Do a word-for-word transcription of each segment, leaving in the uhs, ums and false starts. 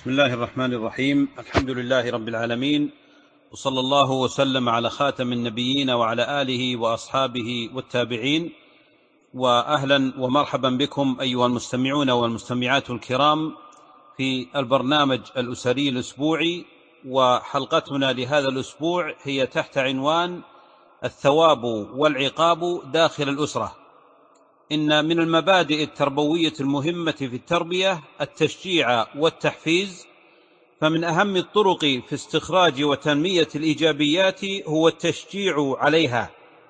بسم الله الرحمن الرحيم. الحمد لله رب العالمين، وصلى الله وسلم على خاتم النبيين وعلى آله وأصحابه والتابعين. وأهلا ومرحبا بكم أيها المستمعون والمستمعات الكرام في البرنامج الأسري الأسبوعي. وحلقتنا لهذا الأسبوع هي تحت عنوان الثواب والعقاب داخل الأسرة. إن من المبادئ التربوية المهمة في التربية التشجيع والتحفيز، فمن أهم الطرق في استخراج وتنمية الإيجابيات هو التشجيع عليها،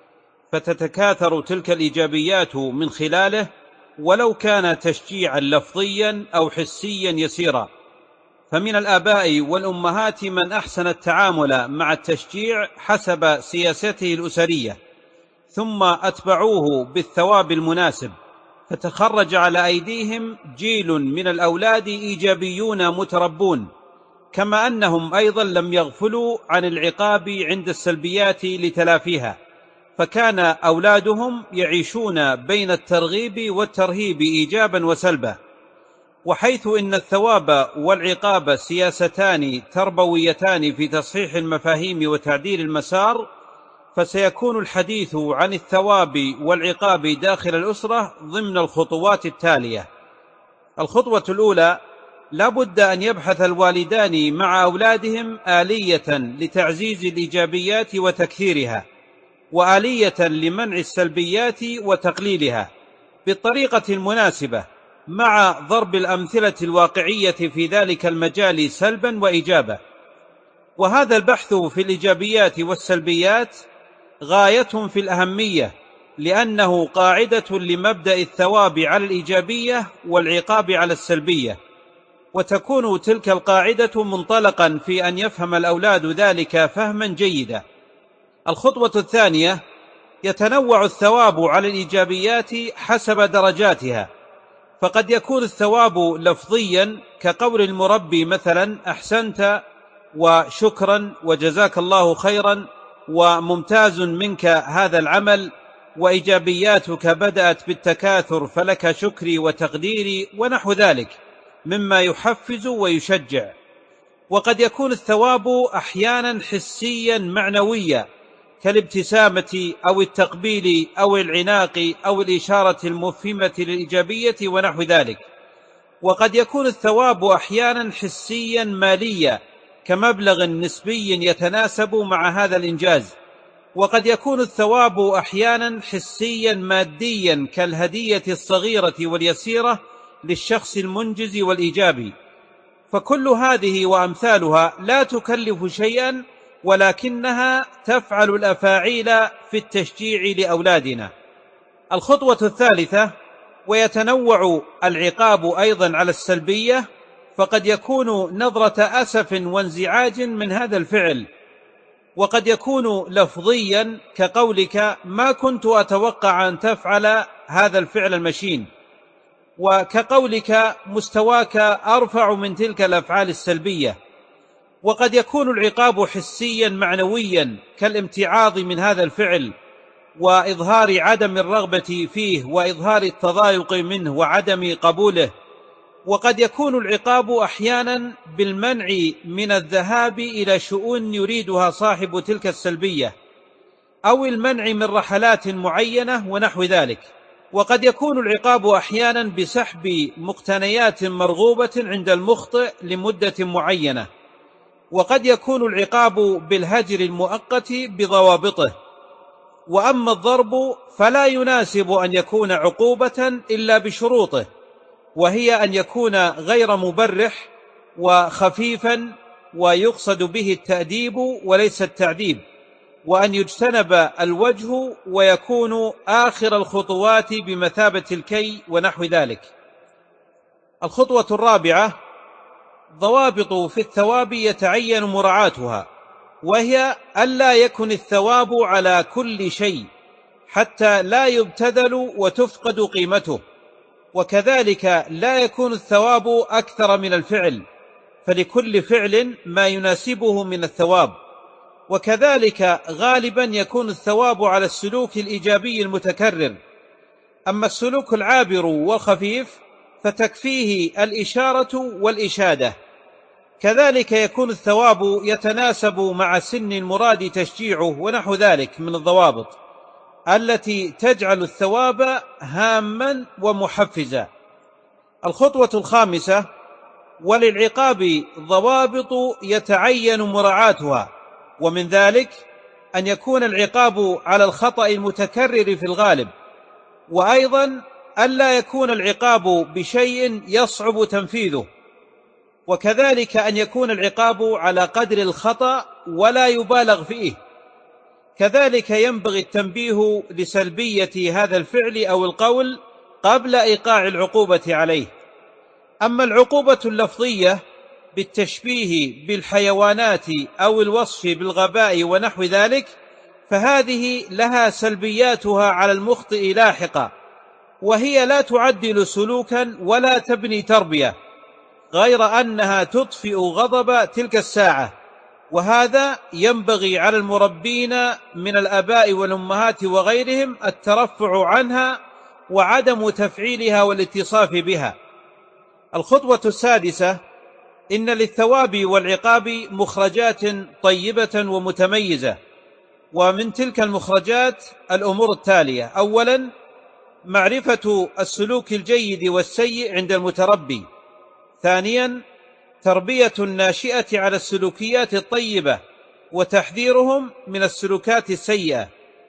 فتتكاثر تلك الإيجابيات من خلاله، ولو كان تشجيعا لفظيا أو حسيا يسيرا. فمن الآباء والأمهات من أحسن التعامل مع التشجيع حسب سياسته الأسرية، ثم أتبعوه بالثواب المناسب، فتخرج على أيديهم جيل من الأولاد إيجابيون متربون، كما أنهم أيضا لم يغفلوا عن العقاب عند السلبيات لتلافيها، فكان أولادهم يعيشون بين الترغيب والترهيب إيجابا وسلبا. وحيث إن الثواب والعقاب سياستان تربويتان في تصحيح المفاهيم وتعديل المسار، فسيكون الحديث عن الثواب والعقاب داخل الأسرة ضمن الخطوات التالية. الخطوة الأولى: لا بد أن يبحث الوالدان مع أولادهم آلية لتعزيز الإيجابيات وتكثيرها، وآلية لمنع السلبيات وتقليلها بالطريقة المناسبة، مع ضرب الأمثلة الواقعية في ذلك المجال سلبا وإيجابا. وهذا البحث في الإيجابيات والسلبيات غاية في الأهمية، لأنه قاعدة لمبدأ الثواب على الإيجابية والعقاب على السلبية، وتكون تلك القاعدة منطلقا في أن يفهم الأولاد ذلك فهما جيدا. الخطوة الثانية: يتنوع الثواب على الإيجابيات حسب درجاتها، فقد يكون الثواب لفظيا كقول المربي مثلا: أحسنت وشكرا وجزاك الله خيرا وممتاز منك هذا العمل، وإيجابياتك بدأت بالتكاثر فلك شكري وتقديري، ونحو ذلك مما يحفز ويشجع. وقد يكون الثواب أحيانا حسيا معنويا كالابتسامة أو التقبيل أو العناق أو الإشارة المفهمة للإيجابية ونحو ذلك. وقد يكون الثواب أحيانا حسيا ماليا كمبلغ نسبي يتناسب مع هذا الإنجاز. وقد يكون الثواب أحيانا حسيا ماديا كالهدية الصغيرة واليسيرة للشخص المنجز والإيجابي. فكل هذه وأمثالها لا تكلف شيئا، ولكنها تفعل الأفاعيل في التشجيع لأولادنا. الخطوة الثالثة: ويتنوع العقاب أيضا على السلبية، فقد يكون نظرة أسف وانزعاج من هذا الفعل، وقد يكون لفظيا كقولك: ما كنت أتوقع أن تفعل هذا الفعل المشين، وكقولك: مستواك أرفع من تلك الأفعال السلبية. وقد يكون العقاب حسيا معنويا كالامتعاض من هذا الفعل وإظهار عدم الرغبة فيه وإظهار التضايق منه وعدم قبوله. وقد يكون العقاب أحيانا بالمنع من الذهاب إلى شؤون يريدها صاحب تلك السلبية، أو المنع من رحلات معينة ونحو ذلك. وقد يكون العقاب أحيانا بسحب مقتنيات مرغوبة عند المخطئ لمدة معينة. وقد يكون العقاب بالهجر المؤقت بضوابطه. وأما الضرب فلا يناسب أن يكون عقوبة إلا بشروطه، وهي أن يكون غير مبرح وخفيفا، ويقصد به التأديب وليس التعذيب، وأن يجتنب الوجه، ويكون آخر الخطوات بمثابة الكي ونحو ذلك. الخطوة الرابعة: ضوابط في الثواب يتعين مراعاتها، وهي ألا يكن الثواب على كل شيء حتى لا يبتذل وتفقد قيمته، وكذلك لا يكون الثواب أكثر من الفعل، فلكل فعل ما يناسبه من الثواب. وكذلك غالبا يكون الثواب على السلوك الإيجابي المتكرر. أما السلوك العابر والخفيف فتكفيه الإشارة والإشادة. كذلك يكون الثواب يتناسب مع سن المراد تشجيعه ونحو ذلك من الضوابط التي تجعل الثواب هاما ومحفزا. الخطوة الخامسة: وللعقاب ضوابط يتعين مراعاتها، ومن ذلك أن يكون العقاب على الخطأ المتكرر في الغالب، وأيضا ألا يكون العقاب بشيء يصعب تنفيذه، وكذلك أن يكون العقاب على قدر الخطأ ولا يبالغ فيه. كذلك ينبغي التنبيه لسلبية هذا الفعل أو القول قبل إيقاع العقوبة عليه. أما العقوبة اللفظية بالتشبيه بالحيوانات أو الوصف بالغباء ونحو ذلك فهذه لها سلبياتها على المخطئ لاحقا، وهي لا تعدل سلوكا ولا تبني تربية، غير أنها تطفئ غضب تلك الساعة، وهذا ينبغي على المربين من الآباء والأمهات وغيرهم الترفع عنها وعدم تفعيلها والاتصاف بها. الخطوة السادسة: إن للثواب والعقاب مخرجات طيبة ومتميزة، ومن تلك المخرجات الأمور التالية: أولا، معرفة السلوك الجيد والسيء عند المتربي. ثانيا، تربية الناشئة على السلوكيات الطيبة وتحذيرهم من السلوكات السيئة.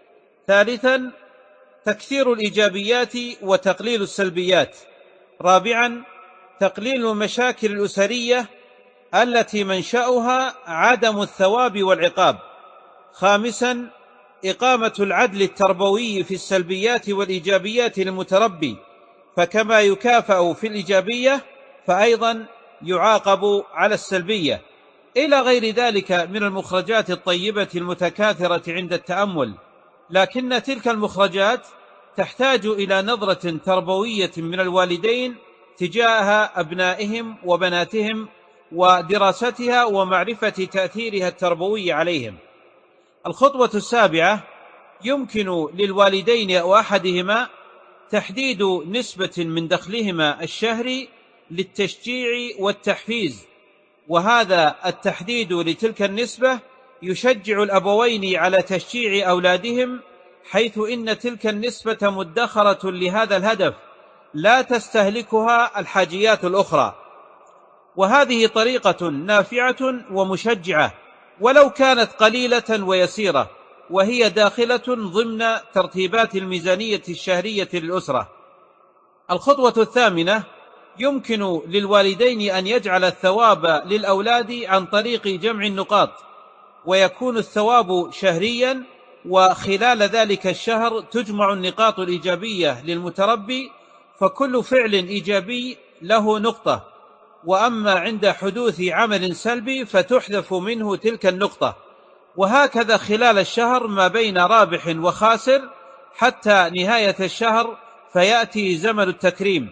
ثالثا، تكثير الإيجابيات وتقليل السلبيات. رابعا، تقليل المشاكل الأسرية التي منشأها عدم الثواب والعقاب. خامسا، إقامة العدل التربوي في السلبيات والإيجابيات للمتربي، فكما يكافأ في الإيجابية فأيضا يعاقب على السلبية، إلى غير ذلك من المخرجات الطيبة المتكاثرة عند التأمل. لكن تلك المخرجات تحتاج إلى نظرة تربوية من الوالدين تجاه أبنائهم وبناتهم، ودراستها ومعرفة تأثيرها التربوي عليهم. الخطوة السابعة: يمكن للوالدين أو أحدهما تحديد نسبة من دخلهما الشهري للتشجيع والتحفيز، وهذا التحديد لتلك النسبة يشجع الأبوين على تشجيع أولادهم، حيث إن تلك النسبة مدخرة لهذا الهدف لا تستهلكها الحاجيات الأخرى، وهذه طريقة نافعة ومشجعة ولو كانت قليلة ويسيرة، وهي داخلة ضمن ترتيبات الميزانية الشهرية للأسرة. الخطوة الثامنة: يمكن للوالدين أن يجعل الثواب للأولاد عن طريق جمع النقاط، ويكون الثواب شهريا، وخلال ذلك الشهر تجمع النقاط الإيجابية للمتربي، فكل فعل إيجابي له نقطة، وأما عند حدوث عمل سلبي فتحذف منه تلك النقطة، وهكذا خلال الشهر ما بين رابح وخاسر حتى نهاية الشهر فيأتي زمن التكريم.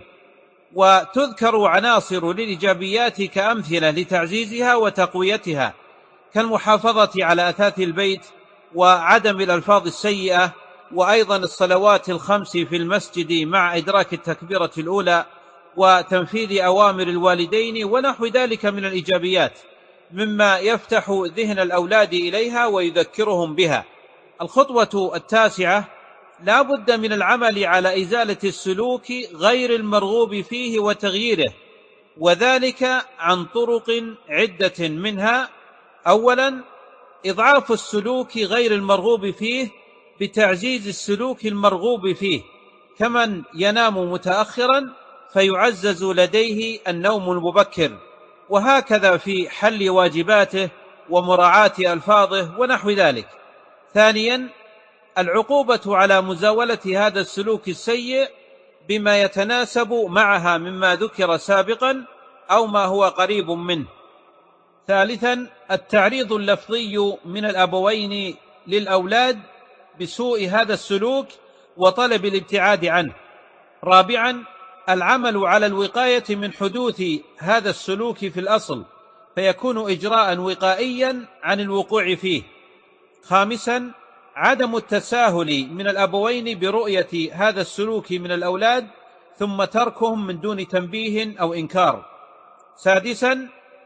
وتذكر عناصر للإيجابيات كأمثلة لتعزيزها وتقويتها، كالمحافظة على أثاث البيت وعدم الألفاظ السيئة، وأيضا الصلوات الخمس في المسجد مع إدراك التكبيرة الأولى، وتنفيذ أوامر الوالدين ونحو ذلك من الإيجابيات، مما يفتح ذهن الأولاد إليها ويذكرهم بها. الخطوة التاسعة: لا بد من العمل على إزالة السلوك غير المرغوب فيه وتغييره، وذلك عن طرق عدة، منها: أولا، إضعاف السلوك غير المرغوب فيه بتعزيز السلوك المرغوب فيه، كمن ينام متأخرا فيعزز لديه النوم المبكر، وهكذا في حل واجباته ومراعاة ألفاظه ونحو ذلك. ثانيا، العقوبة على مزاولة هذا السلوك السيء بما يتناسب معها مما ذكر سابقا أو ما هو قريب منه. ثالثا، التعريض اللفظي من الأبوين للأولاد بسوء هذا السلوك وطلب الابتعاد عنه. رابعا، العمل على الوقاية من حدوث هذا السلوك في الأصل، فيكون إجراء وقائيا عن الوقوع فيه. خامسا، عدم التساهل من الأبوين برؤية هذا السلوك من الأولاد ثم تركهم من دون تنبيه أو إنكار. سادسا،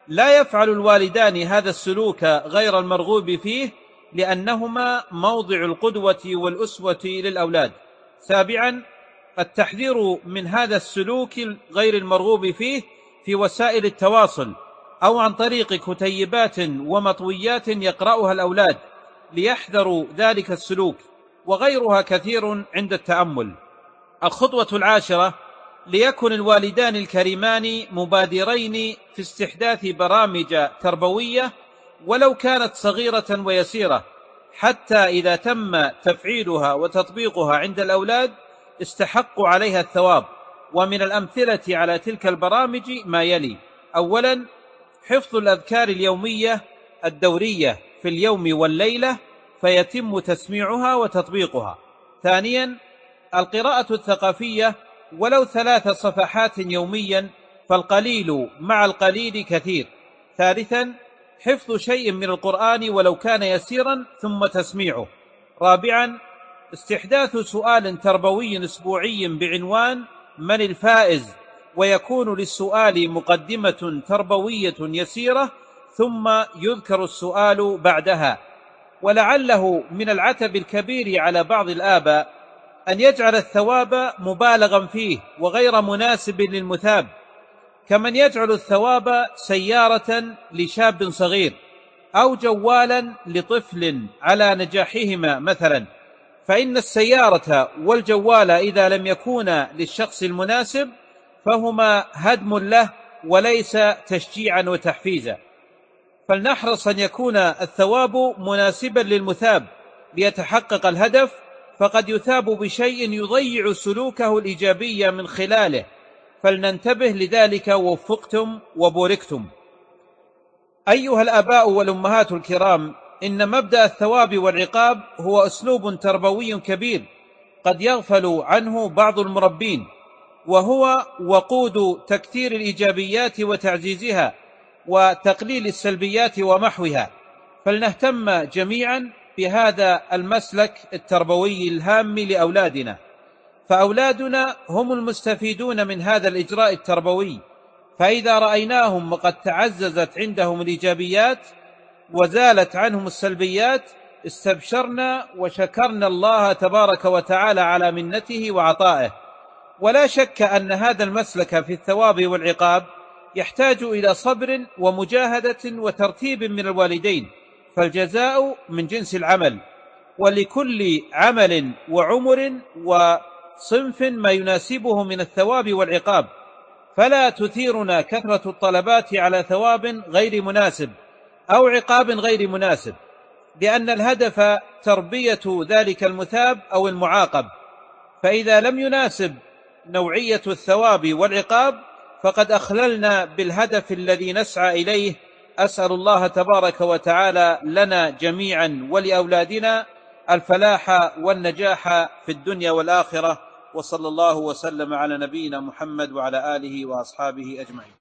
لا يفعل الوالدان هذا السلوك غير المرغوب فيه لأنهما موضع القدوة والأسوة للأولاد. سابعا، التحذير من هذا السلوك غير المرغوب فيه في وسائل التواصل أو عن طريق كتيبات ومطويات يقرأها الأولاد ليحذروا ذلك السلوك، وغيرها كثير عند التأمل. الخطوة العاشرة: ليكن الوالدان الكريمان مبادرين في استحداث برامج تربوية ولو كانت صغيرة ويسيرة، حتى إذا تم تفعيلها وتطبيقها عند الأولاد استحقوا عليها الثواب. ومن الأمثلة على تلك البرامج ما يلي: أولا، حفظ الأذكار اليومية الدورية في اليوم والليلة فيتم تسميعها وتطبيقها. ثانيا، القراءة الثقافية ولو ثلاث صفحات يوميا، فالقليل مع القليل كثير. ثالثا، حفظ شيء من القرآن ولو كان يسيرا ثم تسميعه. رابعا، استحداث سؤال تربوي أسبوعي بعنوان من الفائز، ويكون للسؤال مقدمة تربوية يسيرة ثم يذكر السؤال بعدها. ولعله من العتب الكبير على بعض الآباء أن يجعل الثواب مبالغا فيه وغير مناسب للمثاب، كمن يجعل الثواب سيارة لشاب صغير أو جوالا لطفل على نجاحهما مثلا، فإن السيارة والجوال إذا لم يكونا للشخص المناسب فهما هدم له وليس تشجيعا وتحفيزا. فلنحرص أن يكون الثواب مناسبا للمثاب ليتحقق الهدف، فقد يثاب بشيء يضيع سلوكه الإيجابي من خلاله، فلننتبه لذلك. ووفقتم وبوركتم. أيها الآباء والأمهات الكرام، إن مبدأ الثواب والعقاب هو أسلوب تربوي كبير قد يغفل عنه بعض المربين، وهو وقود تكثير الإيجابيات وتعزيزها وتقليل السلبيات ومحوها. فلنهتم جميعا بهذا المسلك التربوي الهام لأولادنا، فأولادنا هم المستفيدون من هذا الإجراء التربوي، فإذا رأيناهم وقد تعززت عندهم الإيجابيات وزالت عنهم السلبيات استبشرنا وشكرنا الله تبارك وتعالى على منته وعطائه. ولا شك أن هذا المسلك في الثواب والعقاب يحتاج إلى صبر ومجاهدة وترتيب من الوالدين، فالجزاء من جنس العمل، ولكل عمل وعمر وصنف ما يناسبه من الثواب والعقاب. فلا تثيرنا كثرة الطلبات على ثواب غير مناسب أو عقاب غير مناسب، لأن الهدف تربية ذلك المثاب أو المعاقب، فإذا لم يناسب نوعية الثواب والعقاب فقد أخللنا بالهدف الذي نسعى إليه. أسأل الله تبارك وتعالى لنا جميعا ولأولادنا الفلاح والنجاح في الدنيا والآخرة، وصلى الله وسلم على نبينا محمد وعلى آله وأصحابه أجمعين.